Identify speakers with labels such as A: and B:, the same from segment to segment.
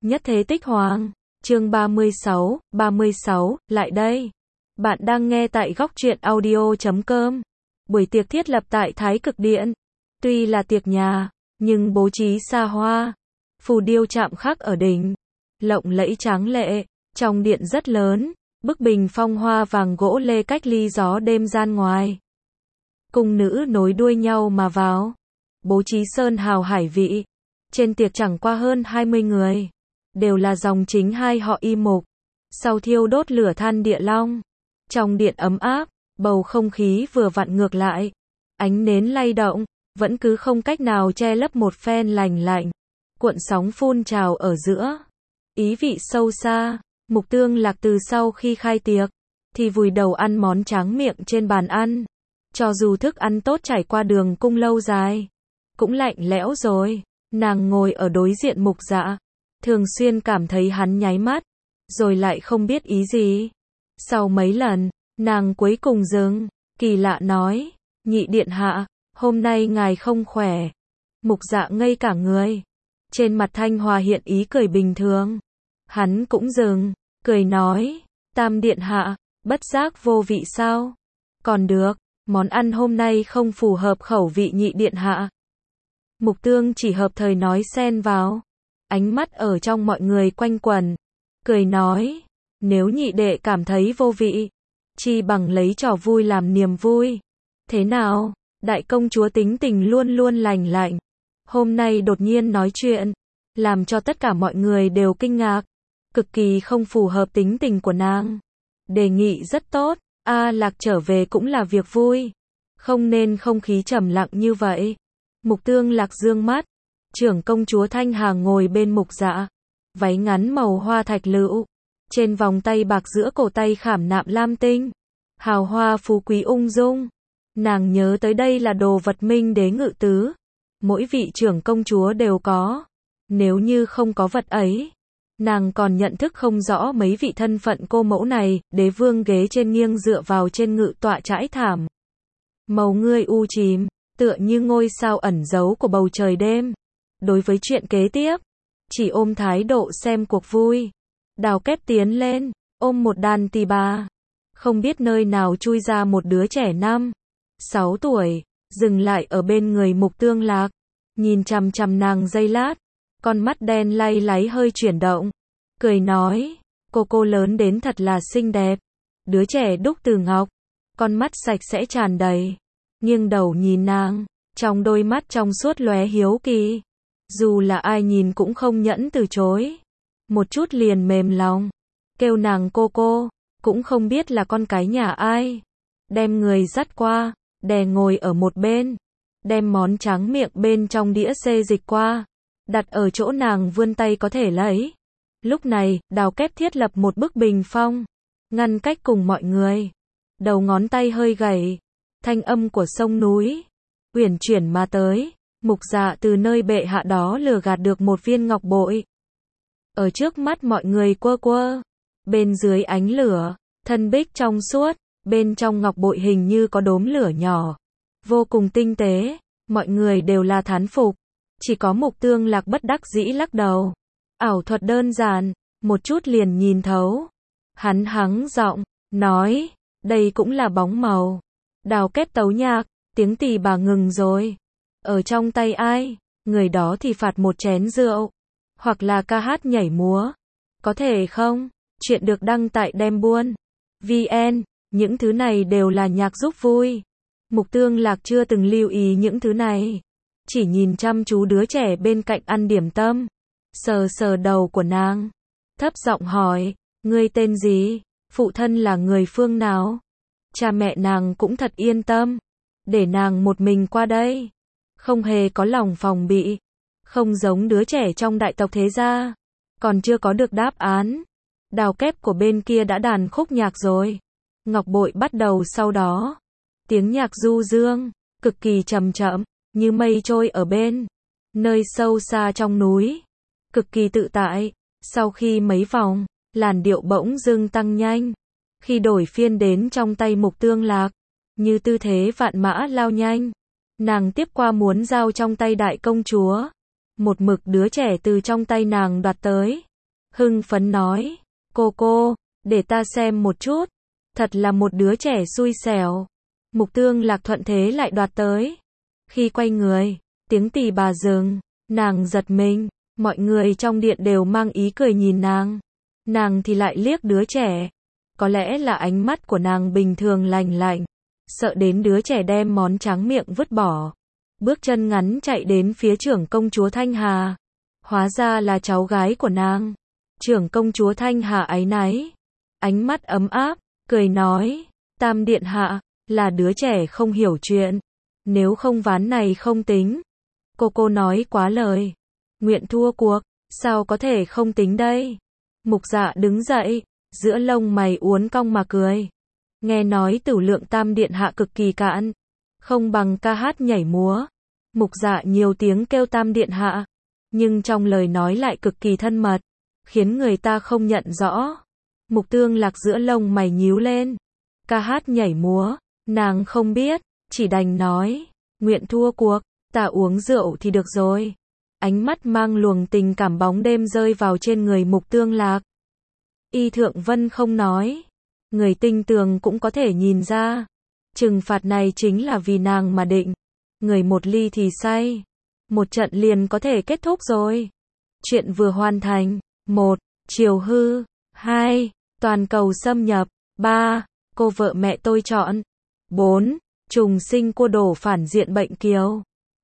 A: Nhất thế tích hoàng. Chương 36, lại đây. Bạn đang nghe tại góc truyện audio.com. Buổi tiệc thiết lập tại Thái Cực Điện. Tuy là tiệc nhà, nhưng bố trí xa hoa. Phù điêu chạm khắc ở đỉnh. Lộng lẫy tráng lệ. Trong điện rất lớn. Bức bình phong hoa vàng gỗ lê cách ly gió đêm gian ngoài. Cung nữ nối đuôi nhau mà vào. Bố trí sơn hào hải vị. Trên tiệc chẳng qua hơn 20 người. Đều là dòng chính hai họ Y Mục. Sau thiêu đốt lửa than địa long. Trong điện ấm áp, bầu không khí vừa vặn ngược lại. Ánh nến lay động, vẫn cứ không cách nào che lấp một phen lành lạnh. Cuộn sóng phun trào ở giữa. Ý vị sâu xa, Mục Tương Lạc từ sau khi khai tiệc, thì vùi đầu ăn món tráng miệng trên bàn ăn. Cho dù thức ăn tốt trải qua đường cung lâu dài, cũng lạnh lẽo rồi. Nàng ngồi ở đối diện Mục Dạ, thường xuyên cảm thấy hắn nháy mắt, rồi lại không biết ý gì. Sau mấy lần, nàng cuối cùng dừng, kỳ lạ nói, nhị điện hạ, hôm nay ngài không khỏe. Mục Dạ ngây cả người. Trên mặt Thanh Hòa hiện ý cười bình thường. Hắn cũng dừng, cười nói, Tam điện hạ, bất giác vô vị sao? Còn được, món ăn hôm nay không phù hợp khẩu vị nhị điện hạ. Mục Tương chỉ hợp thời nói xen vào. Ánh mắt ở trong mọi người quanh quẩn. Cười nói, nếu nhị đệ cảm thấy vô vị, chi bằng lấy trò vui làm niềm vui. Thế nào, đại công chúa tính tình luôn luôn lành lạnh. Hôm nay đột nhiên nói chuyện, làm cho tất cả mọi người đều kinh ngạc. Cực kỳ không phù hợp tính tình của nàng. Đề nghị rất tốt, Lạc trở về cũng là việc vui. Không nên không khí trầm lặng như vậy. Mục Tương Lạc dương mắt. Trưởng công chúa Thanh Hà ngồi bên Mục Dạ. Váy ngắn màu hoa thạch lựu. Trên vòng tay bạc giữa cổ tay khảm nạm lam tinh. Hào hoa phú quý ung dung. Nàng nhớ tới đây là đồ vật Minh đế ngự tứ. Mỗi vị trưởng công chúa đều có. Nếu như không có vật ấy, nàng còn nhận thức không rõ mấy vị thân phận cô mẫu này. Đế vương ghế trên nghiêng dựa vào trên ngự tọa trải thảm. Màu ngươi u chìm, tựa như ngôi sao ẩn giấu của bầu trời đêm. Đối với chuyện kế tiếp, chỉ ôm thái độ xem cuộc vui. Đào Kép tiến lên, ôm một đàn tỳ bà. Không biết nơi nào chui ra một đứa trẻ 5-6 tuổi, dừng lại ở bên người Mục Tương Lạc. Nhìn chằm chằm nàng giây lát, con mắt đen lay láy hơi chuyển động. Cười nói, cô lớn đến thật là xinh đẹp. Đứa trẻ đúc từ ngọc, con mắt sạch sẽ tràn đầy. Nghiêng đầu nhìn nàng, trong đôi mắt trong suốt lóe hiếu kỳ. Dù là ai nhìn cũng không nhẫn từ chối. Một chút liền mềm lòng. Kêu nàng cô, cũng không biết là con cái nhà ai. Đem người dắt qua, đè ngồi ở một bên. Đem món tráng miệng bên trong đĩa xê dịch qua. Đặt ở chỗ nàng vươn tay có thể lấy. Lúc này, Đào Kép thiết lập một bức bình phong. Ngăn cách cùng mọi người. Đầu ngón tay hơi gầy. Thanh âm của sông núi uyển chuyển mà tới. Mục Dạ từ nơi bệ hạ đó lừa gạt được một viên ngọc bội. Ở trước mắt mọi người quơ. Bên dưới ánh lửa, thân bích trong suốt, bên trong ngọc bội hình như có đốm lửa nhỏ. Vô cùng tinh tế, mọi người đều là thán phục. Chỉ có Mục Tương Lạc bất đắc dĩ lắc đầu. Ảo thuật đơn giản, một chút liền nhìn thấu. Hắn hắng giọng, nói, đây cũng là bóng màu. Đào Kép tấu nhạc, tiếng tỳ bà ngừng rồi. Ở trong tay ai, người đó thì phạt một chén rượu. Hoặc là ca hát nhảy múa. Có thể không? Chuyện được đăng tại Đem Buôn VN. Những thứ này đều là nhạc giúp vui. Mục Tương Lạc chưa từng lưu ý những thứ này. Chỉ nhìn chăm chú đứa trẻ bên cạnh ăn điểm tâm. Sờ đầu của nàng. Thấp giọng hỏi, ngươi tên gì? Phụ thân là người phương nào? Cha mẹ nàng cũng thật yên tâm. Để nàng một mình qua đây. Không hề có lòng phòng bị. Không giống đứa trẻ trong đại tộc thế gia. Còn chưa có được đáp án. Đào Kép của bên kia đã đàn khúc nhạc rồi. Ngọc bội bắt đầu sau đó. Tiếng nhạc du dương, cực kỳ chậm chậm, như mây trôi ở bên nơi sâu xa trong núi. Cực kỳ tự tại. Sau khi mấy vòng, làn điệu bỗng dưng tăng nhanh. Khi đổi phiên đến trong tay Mục Tương Lạc, như tư thế vạn mã lao nhanh. Nàng tiếp qua muốn giao trong tay đại công chúa. Một mực đứa trẻ từ trong tay nàng đoạt tới. hưng phấn nói, cô, để ta xem một chút, thật là một đứa trẻ xui xẻo. Mục Tương Lạc thuận thế lại đoạt tới. Khi quay người, tiếng tỳ bà dừng, nàng giật mình, mọi người trong điện đều mang ý cười nhìn nàng thì lại liếc đứa trẻ. Có lẽ là ánh mắt của nàng bình thường lành lạnh, sợ đến đứa trẻ đem món tráng miệng vứt bỏ. Bước chân ngắn chạy đến phía trưởng công chúa Thanh Hà. Hóa ra là cháu gái của nàng. Trưởng công chúa Thanh Hà áy náy, ánh mắt ấm áp, cười nói, Tam điện hạ, là đứa trẻ không hiểu chuyện. Nếu không ván này không tính. Cô nói quá lời. Nguyện thua cuộc, sao có thể không tính đây? Mục Dạ đứng dậy, giữa lông mày uốn cong mà cười. Nghe nói tửu lượng Tam điện hạ cực kỳ cạn, không bằng ca hát nhảy múa. Mục Dạ nhiều tiếng kêu Tam điện hạ, nhưng trong lời nói lại cực kỳ thân mật, khiến người ta không nhận rõ. Mục Tương Lạc giữa lông mày nhíu lên. Ca hát nhảy múa, nàng không biết, chỉ đành nói, nguyện thua cuộc, ta uống rượu thì được rồi. Ánh mắt mang luồng tình cảm bóng đêm rơi vào trên người Mục Tương Lạc. Y Thượng Vân không nói, người tinh tường cũng có thể nhìn ra. Trừng phạt này chính là vì nàng mà định. Người một ly thì say, một trận liền có thể kết thúc rồi. Chuyện vừa hoàn thành. 1. Triều hư. 2. Toàn cầu xâm nhập. 3. Cô vợ mẹ tôi chọn. 4. Trùng sinh cua đổ phản diện bệnh kiều.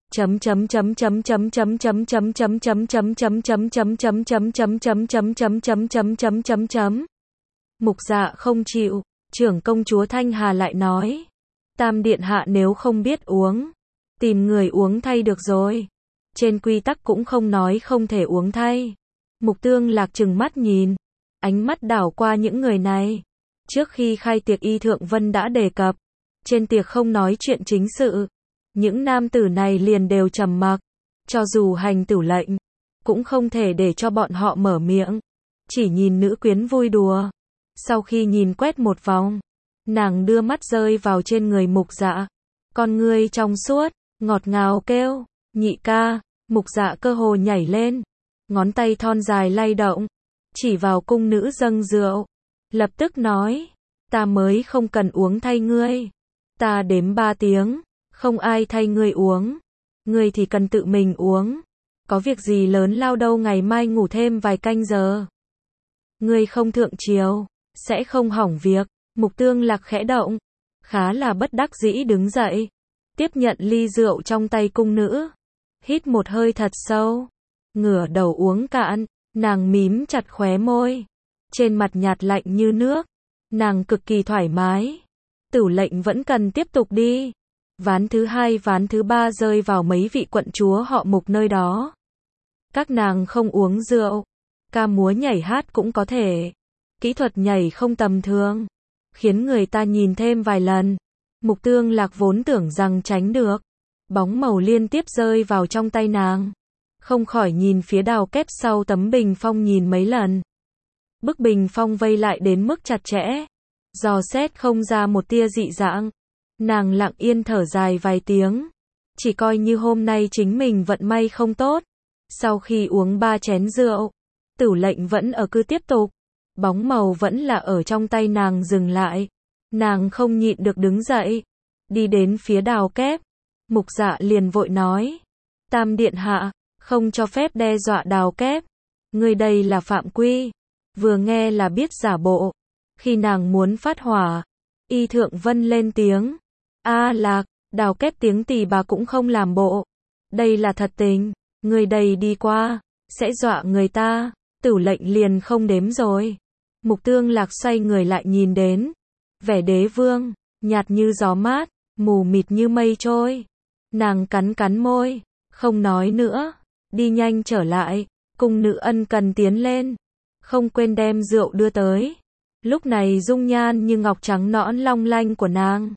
A: Mục Dạ không chịu, trưởng công chúa Thanh Hà lại nói, Tam điện hạ nếu không biết uống, tìm người uống thay được rồi. Trên quy tắc cũng không nói không thể uống thay. Mục Tương Lạc trừng mắt nhìn, ánh mắt đảo qua những người này. Trước khi khai tiệc Y Thượng Vân đã đề cập, trên tiệc không nói chuyện chính sự. Những nam tử này liền đều trầm mặc, cho dù hành tửu lệnh, cũng không thể để cho bọn họ mở miệng, chỉ nhìn nữ quyến vui đùa. Sau khi nhìn quét một vòng, nàng đưa mắt rơi vào trên người Mục Dạ, con ngươi trong suốt, ngọt ngào kêu, nhị ca. Mục Dạ cơ hồ nhảy lên, ngón tay thon dài lay động, chỉ vào cung nữ dâng rượu, lập tức nói, ta mới không cần uống thay ngươi, ta đếm 3 tiếng. Không ai thay ngươi uống, ngươi thì cần tự mình uống. Có việc gì lớn lao đâu, ngày mai ngủ thêm vài canh giờ. Ngươi không thượng triều, sẽ không hỏng việc. Mục Tương Lạc khẽ động, khá là bất đắc dĩ đứng dậy, tiếp nhận ly rượu trong tay cung nữ, hít một hơi thật sâu, ngửa đầu uống cạn. Nàng mím chặt khóe môi, trên mặt nhạt lạnh như nước, nàng cực kỳ thoải mái. Tửu lệnh vẫn cần tiếp tục đi. Ván thứ 2, ván thứ 3 rơi vào mấy vị quận chúa họ Mục nơi đó. Các nàng không uống rượu, ca múa nhảy hát cũng có thể. Kỹ thuật nhảy không tầm thường, khiến người ta nhìn thêm vài lần. Mục Tương Lạc vốn tưởng rằng tránh được, bóng màu liên tiếp rơi vào trong tay nàng, không khỏi nhìn phía đào kép sau tấm bình phong nhìn mấy lần. Bức bình phong vây lại đến mức chặt chẽ, dò xét không ra một tia dị dạng. Nàng lặng yên thở dài vài tiếng, chỉ coi như hôm nay chính mình vận may không tốt. Sau khi uống 3 chén rượu, tửu lệnh vẫn ở cứ tiếp tục, bóng màu vẫn là ở trong tay nàng dừng lại. Nàng không nhịn được đứng dậy, đi đến phía đào kép. Mục Dạ liền vội nói, Tam điện hạ, không cho phép đe dọa đào kép, người đây là phạm quy. Vừa nghe là biết giả bộ. Khi nàng muốn phát hỏa, Y Thượng Vân lên tiếng, A Lạc, đào kép tiếng tỳ bà cũng không làm bộ. Đây là thật tình, người đầy đi qua, sẽ dọa người ta. Tửu lệnh liền không đếm rồi. Mục Tương Lạc xoay người lại nhìn đến, vẻ đế vương, nhạt như gió mát, mù mịt như mây trôi. Nàng cắn môi, không nói nữa, đi nhanh trở lại. Cung nữ ân cần tiến lên, không quên đem rượu đưa tới. Lúc này dung nhan như ngọc trắng nõn long lanh của nàng,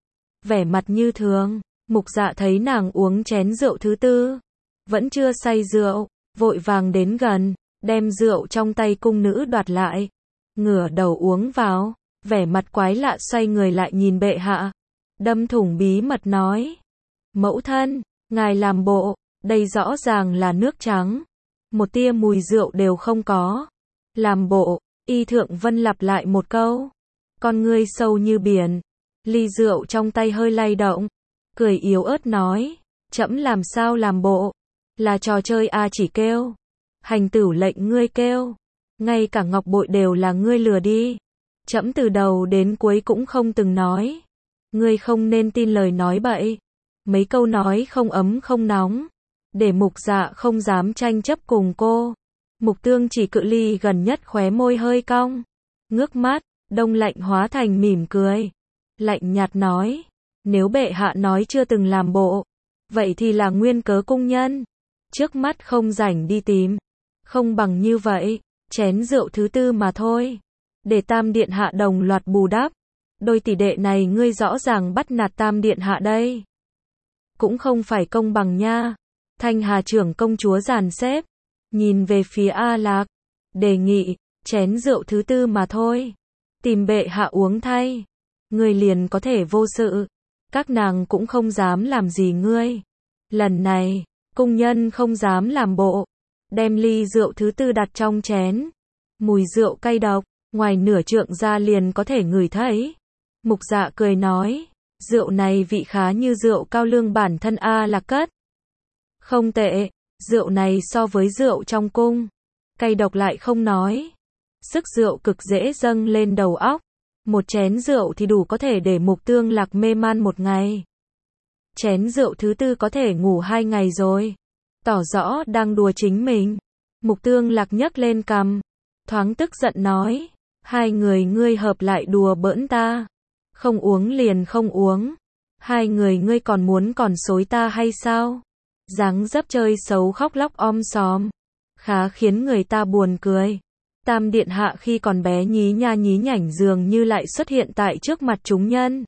A: vẻ mặt như thường. Mục Dạ thấy nàng uống chén rượu thứ 4, vẫn chưa say rượu, vội vàng đến gần, đem rượu trong tay cung nữ đoạt lại, ngửa đầu uống vào, vẻ mặt quái lạ xoay người lại nhìn bệ hạ, đâm thủng bí mật nói, mẫu thân, ngài làm bộ, đây rõ ràng là nước trắng, một tia mùi rượu đều không có. Làm bộ, Y Thượng Vân lặp lại một câu. Con ngươi sâu như biển. Ly rượu trong tay hơi lay động. Cười yếu ớt nói. Trẫm làm sao làm bộ. Là trò chơi a chỉ kêu. Hành tửu lệnh ngươi kêu. Ngay cả ngọc bội đều là ngươi lừa đi. Trẫm từ đầu đến cuối cũng không từng nói. Ngươi không nên tin lời nói bậy. Mấy câu nói không ấm không nóng. Để Mục Dạ không dám tranh chấp cùng cô. Mục Tương chỉ cự ly gần nhất khóe môi hơi cong. Ngước mắt, đông lạnh hóa thành mỉm cười. Lạnh nhạt nói. Nếu bệ hạ nói chưa từng làm bộ. Vậy thì là nguyên cớ cung nhân. Trước mắt không rảnh đi tìm. Không bằng như vậy. Chén rượu thứ tư mà thôi. Để Tam Điện Hạ đồng loạt bù đắp. Đôi tỷ đệ này ngươi rõ ràng bắt nạt Tam Điện Hạ đây. Cũng không phải công bằng nha. Thanh Hà trưởng công chúa dàn xếp. Nhìn về phía A Lạc. Đề nghị. Chén rượu thứ tư mà thôi. Tìm bệ hạ uống thay. Ngươi liền có thể vô sự. Các nàng cũng không dám làm gì ngươi. Lần này, cung nhân không dám làm bộ. Đem ly rượu thứ tư đặt trong chén. Mùi rượu cay độc. Ngoài nửa trượng ra liền có thể ngửi thấy. Mục Dạ cười nói. Rượu này vị khá như rượu cao lương bản thân A Lạc cất. Không tệ. Rượu này so với rượu trong cung. Cay độc lại không nói. Sức rượu cực dễ dâng lên đầu óc. Một chén rượu thì đủ có thể để Mục Tương Lạc mê man một ngày. Chén rượu thứ tư có thể ngủ 2 ngày rồi. Tỏ rõ đang đùa chính mình. Mục Tương Lạc nhấc lên cằm. Thoáng tức giận nói. Hai người ngươi hợp lại đùa bỡn ta. Không uống liền không uống. Hai người ngươi còn muốn còn xối ta hay sao? Dáng dấp chơi xấu khóc lóc om sòm. Khá khiến người ta buồn cười. Tam Điện Hạ khi còn bé nhí nha nhí nhảnh dường như lại xuất hiện tại trước mặt chúng nhân.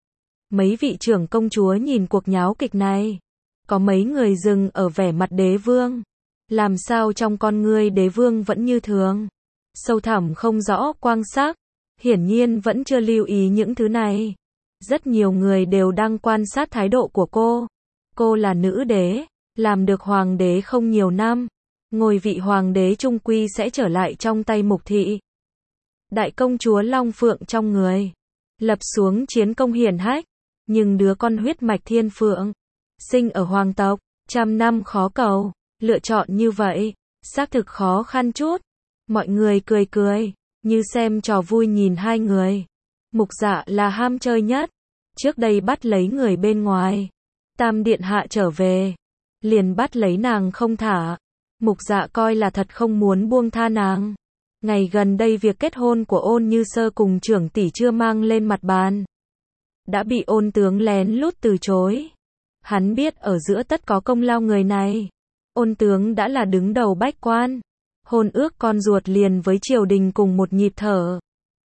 A: Mấy vị trưởng công chúa nhìn cuộc nháo kịch này. Có mấy người dừng ở vẻ mặt đế vương. Làm sao trong con ngươi đế vương vẫn như thường. Sâu thẳm không rõ quang sắc. Hiển nhiên vẫn chưa lưu ý những thứ này. Rất nhiều người đều đang quan sát thái độ của cô. Cô là nữ đế. Làm được hoàng đế không nhiều năm. Ngôi vị hoàng đế chung quy sẽ trở lại trong tay Mục thị. Đại công chúa Long Phượng trong người. Lập xuống chiến công hiển hách. Nhưng đứa con huyết mạch Thiên Phượng. Sinh ở hoàng tộc. 100 năm khó cầu. Lựa chọn như vậy. Xác thực khó khăn chút. Mọi người cười cười. Như xem trò vui nhìn hai người. Mục Dạ là ham chơi nhất. Trước đây bắt lấy người bên ngoài. Tam Điện Hạ trở về. Liền bắt lấy nàng không thả. Mục Dạ coi là thật không muốn buông tha nàng. Ngày gần đây việc kết hôn của Ôn Như Sơ cùng trưởng tỷ chưa mang lên mặt bàn. Đã bị Ôn tướng lén lút từ chối. Hắn biết ở giữa tất có công lao người này. Ôn tướng đã là đứng đầu bách quan. Hôn ước con ruột liền với triều đình cùng một nhịp thở.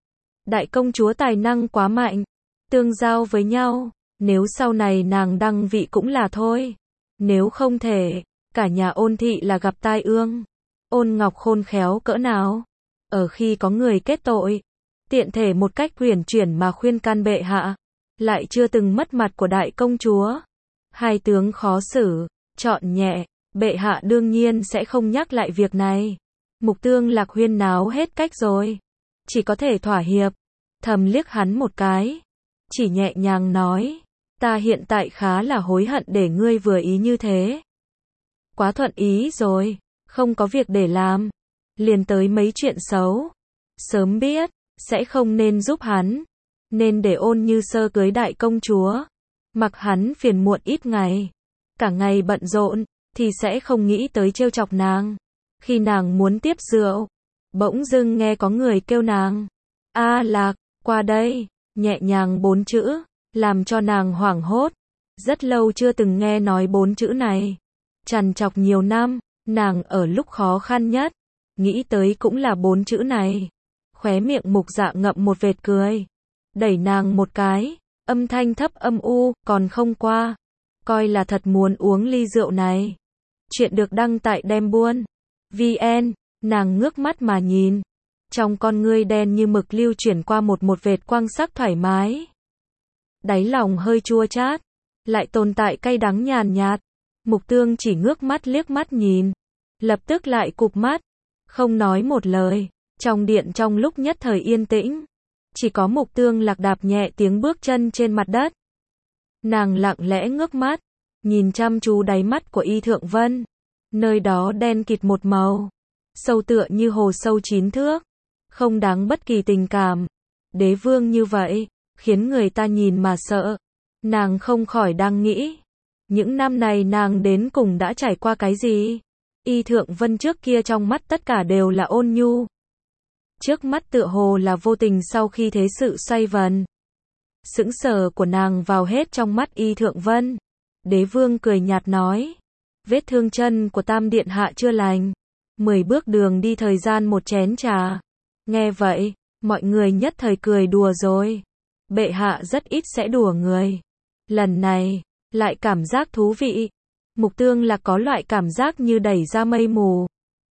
A: Đại công chúa tài năng quá mạnh. Tương giao với nhau. Nếu sau này nàng đăng vị cũng là thôi. Nếu không thể, cả nhà Ôn thị là gặp tai ương. Ôn Ngọc khôn khéo cỡ nào. Ở khi có người kết tội. Tiện thể một cách uyển chuyển mà khuyên can bệ hạ. Lại chưa từng mất mặt của đại công chúa. Hai tướng khó xử. Chọn nhẹ. Bệ hạ đương nhiên sẽ không nhắc lại việc này. Mục Tương Lạc huyên náo hết cách rồi. Chỉ có thể thỏa hiệp. Thầm liếc hắn một cái. Chỉ nhẹ nhàng nói. Ta hiện tại khá là hối hận để ngươi vừa ý như thế. Quá thuận ý rồi. Không có việc để làm. Liền tới mấy chuyện xấu. Sớm biết. Sẽ không nên giúp hắn. Nên để Ôn Như Sơ cưới đại công chúa. Mặc hắn phiền muộn ít ngày. Cả ngày bận rộn. Thì sẽ không nghĩ tới trêu chọc nàng. Khi nàng muốn tiếp rượu. Bỗng dưng nghe có người kêu nàng. A Lạc, qua đây. Nhẹ nhàng 4 chữ. Làm cho nàng hoảng hốt. Rất lâu chưa từng nghe nói 4 chữ này. Trằn trọc nhiều năm. Nàng ở lúc khó khăn nhất. Nghĩ tới cũng là 4 chữ này. Khóe miệng Mục Dạ ngậm một vệt cười. Đẩy nàng một cái. Âm thanh thấp âm u. Còn không qua. Coi là thật muốn uống ly rượu này. Chuyện được đăng tại Đem Buôn VN. Nàng ngước mắt mà nhìn. Trong con ngươi đen như mực lưu chuyển qua một vệt quang sắc thoải mái. Đáy lòng hơi chua chát. Lại tồn tại cay đắng nhàn nhạt. Mục Tương chỉ ngước mắt liếc mắt nhìn. Lập tức lại cụp mắt. Không nói một lời. Trong điện trong lúc nhất thời yên tĩnh, chỉ có Mục Tương Lạc đạp nhẹ tiếng bước chân trên mặt đất. Nàng lặng lẽ ngước mắt, nhìn chăm chú đáy mắt của Y Thượng Vân. Nơi đó đen kịt một màu, sâu tựa như hồ sâu 9 thước, không đáng bất kỳ tình cảm. Đế vương như vậy, khiến người ta nhìn mà sợ. Nàng không khỏi đang nghĩ, những năm này nàng đến cùng đã trải qua cái gì? Y Thượng Vân trước kia trong mắt tất cả đều là ôn nhu. Trước mắt tựa hồ là vô tình sau khi thế sự xoay vần. Sững sờ của nàng vào hết trong mắt Y Thượng Vân. Đế vương cười nhạt nói, vết thương chân của Tam Điện Hạ chưa lành. 10 bước đường đi thời gian một chén trà. Nghe vậy, mọi người nhất thời cười đùa rồi. Bệ hạ rất ít sẽ đùa người. Lần này, lại cảm giác thú vị. Mục Tương Lạc có loại cảm giác như đẩy ra mây mù.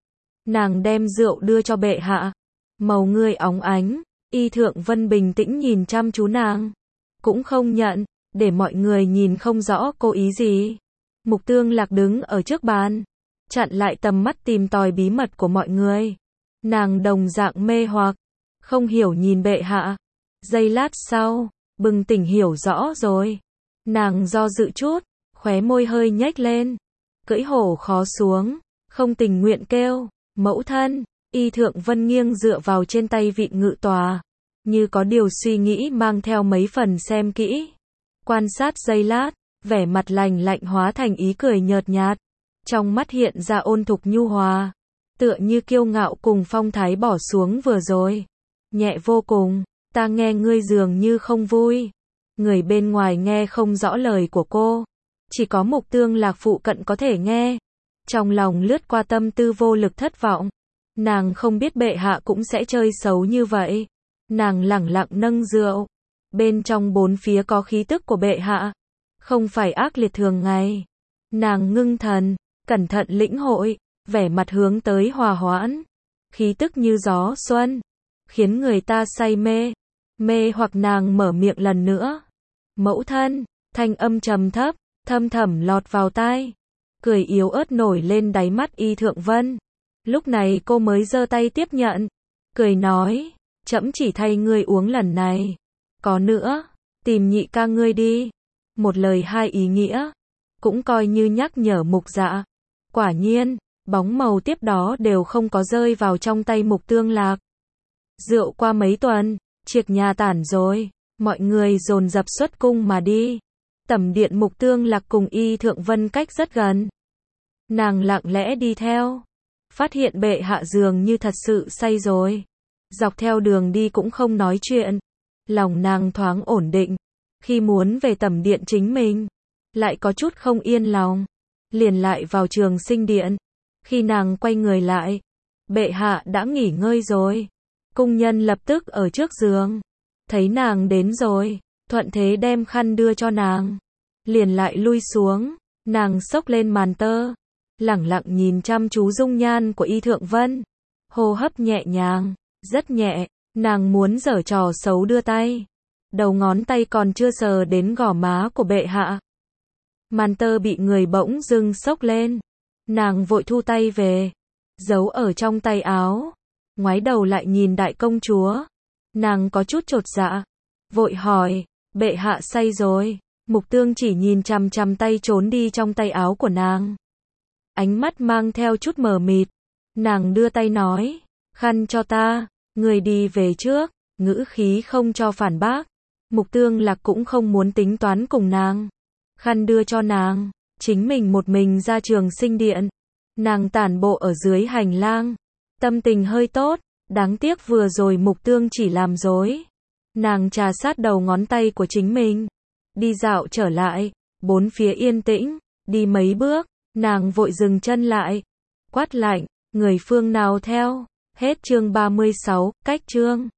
A: Nàng đem rượu đưa cho bệ hạ. Màu ngươi óng ánh. Y Thượng Vân bình tĩnh nhìn chăm chú nàng. Cũng không nhận, để mọi người nhìn không rõ cô ý gì. Mục Tương Lạc đứng ở trước bàn, chặn lại tầm mắt tìm tòi bí mật của mọi người. Nàng đồng dạng mê hoặc, không hiểu nhìn bệ hạ. Giây lát sau, bừng tỉnh hiểu rõ rồi. Nàng do dự chút, khóe môi hơi nhếch lên. Cưỡi hổ khó xuống, không tình nguyện kêu, mẫu thân. Y Thượng Vân nghiêng dựa vào trên tay vịn ngự tòa, như có điều suy nghĩ mang theo mấy phần xem kỹ. Quan sát giây lát, vẻ mặt lành lạnh hóa thành ý cười nhợt nhạt. Trong mắt hiện ra ôn thục nhu hòa, tựa như kiêu ngạo cùng phong thái bỏ xuống vừa rồi. Nhẹ vô cùng, ta nghe ngươi dường như không vui. Người bên ngoài nghe không rõ lời của cô. Chỉ có Mục Tương Lạc phụ cận có thể nghe. Trong lòng lướt qua tâm tư vô lực thất vọng. Nàng không biết bệ hạ cũng sẽ chơi xấu như vậy. Nàng lẳng lặng nâng rượu. Bên trong bốn phía có khí tức của bệ hạ. Không phải ác liệt thường ngày. Nàng ngưng thần, cẩn thận lĩnh hội, vẻ mặt hướng tới hòa hoãn. Khí tức như gió xuân, khiến người ta say mê. Mê hoặc nàng mở miệng lần nữa. Mẫu thân, thanh âm trầm thấp, thâm thẳm lọt vào tai. Cười yếu ớt nổi lên đáy mắt Y Thượng Vân. Lúc này cô mới giơ tay tiếp nhận. Cười nói, trẫm chỉ thay ngươi uống lần này. Có nữa, tìm nhị ca ngươi đi. Một lời hai ý nghĩa. Cũng coi như nhắc nhở Mục Dạ. Quả nhiên, bóng màu tiếp đó đều không có rơi vào trong tay Mục Tương Lạc. Rượu qua mấy tuần, triệt nhà tản rồi. Mọi người dồn dập xuất cung mà đi. Tẩm điện Mục Tương Lạc cùng Y Thượng Vân cách rất gần. Nàng lặng lẽ đi theo. Phát hiện bệ hạ dường như thật sự say rồi. Dọc theo đường đi cũng không nói chuyện. Lòng nàng thoáng ổn định. Khi muốn về tẩm điện chính mình, lại có chút không yên lòng. Liền lại vào Trường Sinh Điện. Khi nàng quay người lại, bệ hạ đã nghỉ ngơi rồi. Cung nhân lập tức ở trước giường. Thấy nàng đến rồi, thuận thế đem khăn đưa cho nàng. Liền lại lui xuống, nàng xốc lên màn tơ. Lẳng lặng nhìn chăm chú dung nhan của Y Thượng Vân. Hô hấp nhẹ nhàng, rất nhẹ. Nàng muốn giở trò xấu đưa tay. Đầu ngón tay còn chưa sờ đến gò má của bệ hạ. Màn tơ bị người bỗng dưng xốc lên. Nàng vội thu tay về, giấu ở trong tay áo. Ngoái đầu lại nhìn đại công chúa. Nàng có chút chột dạ, vội hỏi, bệ hạ say rồi. Mục Tương chỉ nhìn chằm chằm tay trốn đi trong tay áo của nàng. Ánh mắt mang theo chút mờ mịt. Nàng đưa tay nói, khăn cho ta, người đi về trước. Ngữ khí không cho phản bác. Mục Tương Lạc cũng không muốn tính toán cùng nàng. Khăn đưa cho nàng, chính mình một mình ra Trường Sinh Điện. Nàng tản bộ ở dưới hành lang. Tâm tình hơi tốt, đáng tiếc vừa rồi Mục Tương chỉ làm dối. Nàng trà sát đầu ngón tay của chính mình. Đi dạo trở lại, bốn phía yên tĩnh, đi mấy bước, nàng vội dừng chân lại. Quát lạnh, người phương nào theo? Hết chương 36, cách chương.